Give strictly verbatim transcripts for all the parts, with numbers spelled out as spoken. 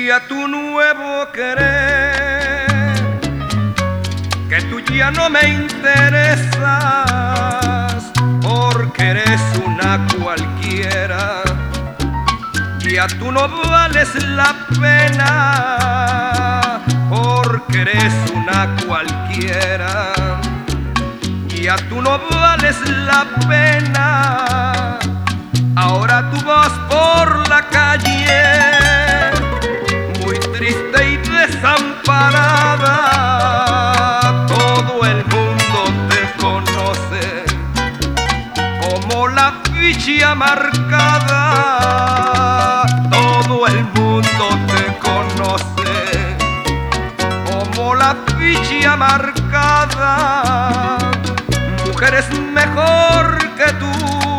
y a tu nuevo querer, que tú ya no me interesas, porque eres una cualquiera, ya tú no vales la pena, porque eres una cualquiera, ya tú no vales la pena. Ahora tú vas por la calle muy triste y desamparada, todo el mundo te conoce como la ficha marcada, todo el mundo te conoce como la ficha marcada. Mujer es mejor que tú,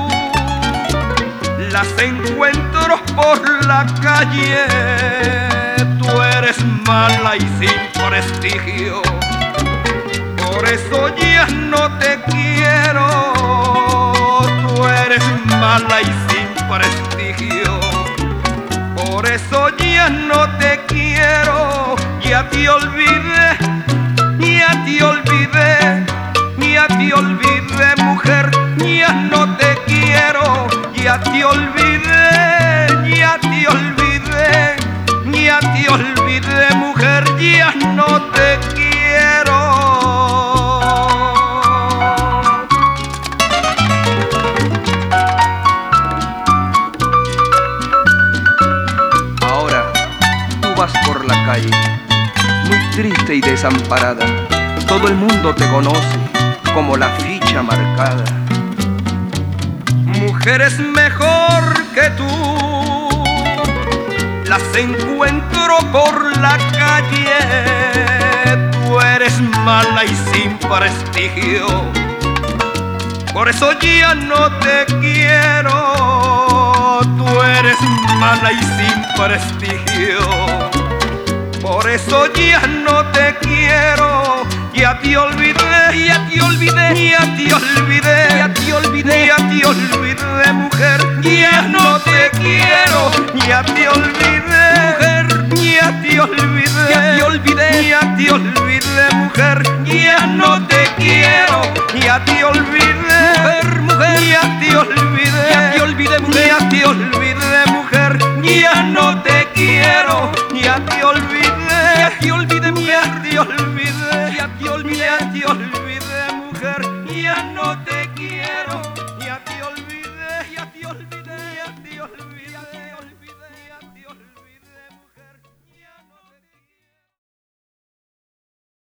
las encuentro por la calle, tú eres mala y sin prestigio, por eso ya no te quiero, tú eres mala y sin prestigio, por eso ya no te quiero, ya te olvidé, ya te olvidé, ya te olvidé, mujer, ya no te quiero, ya te olvidé, ya te olvidé, ya te olvidé, mujer, ya no te quiero. Ahora tú vas por la calle, muy triste y desamparada, todo el mundo te conoce como la ficha marcada. Mujeres mejor que tú, las encuentro por la calle, tú eres mala y sin prestigio, por eso ya no te quiero, tú eres mala y sin prestigio, por eso ya no te quiero, ya te olvidé, ya te olvidé, ya te olvidé, ya te olvidé, ya te olvidé, mujer, ya no te quiero, ya te olvidé, mujer, ya te olvidé, ya te olvidé, ya te olvidé, mujer, ya no te quiero, ya te olvidé, mujer, mujer, ya te olvidé, ya te olvidé, mujer, ya te olvidé, mujer, ya no te quiero, ya te olvidé, ya te olvidé, mujer, ya te olvidé, ya te olvidé, ya te olvidé, mujer, ya no te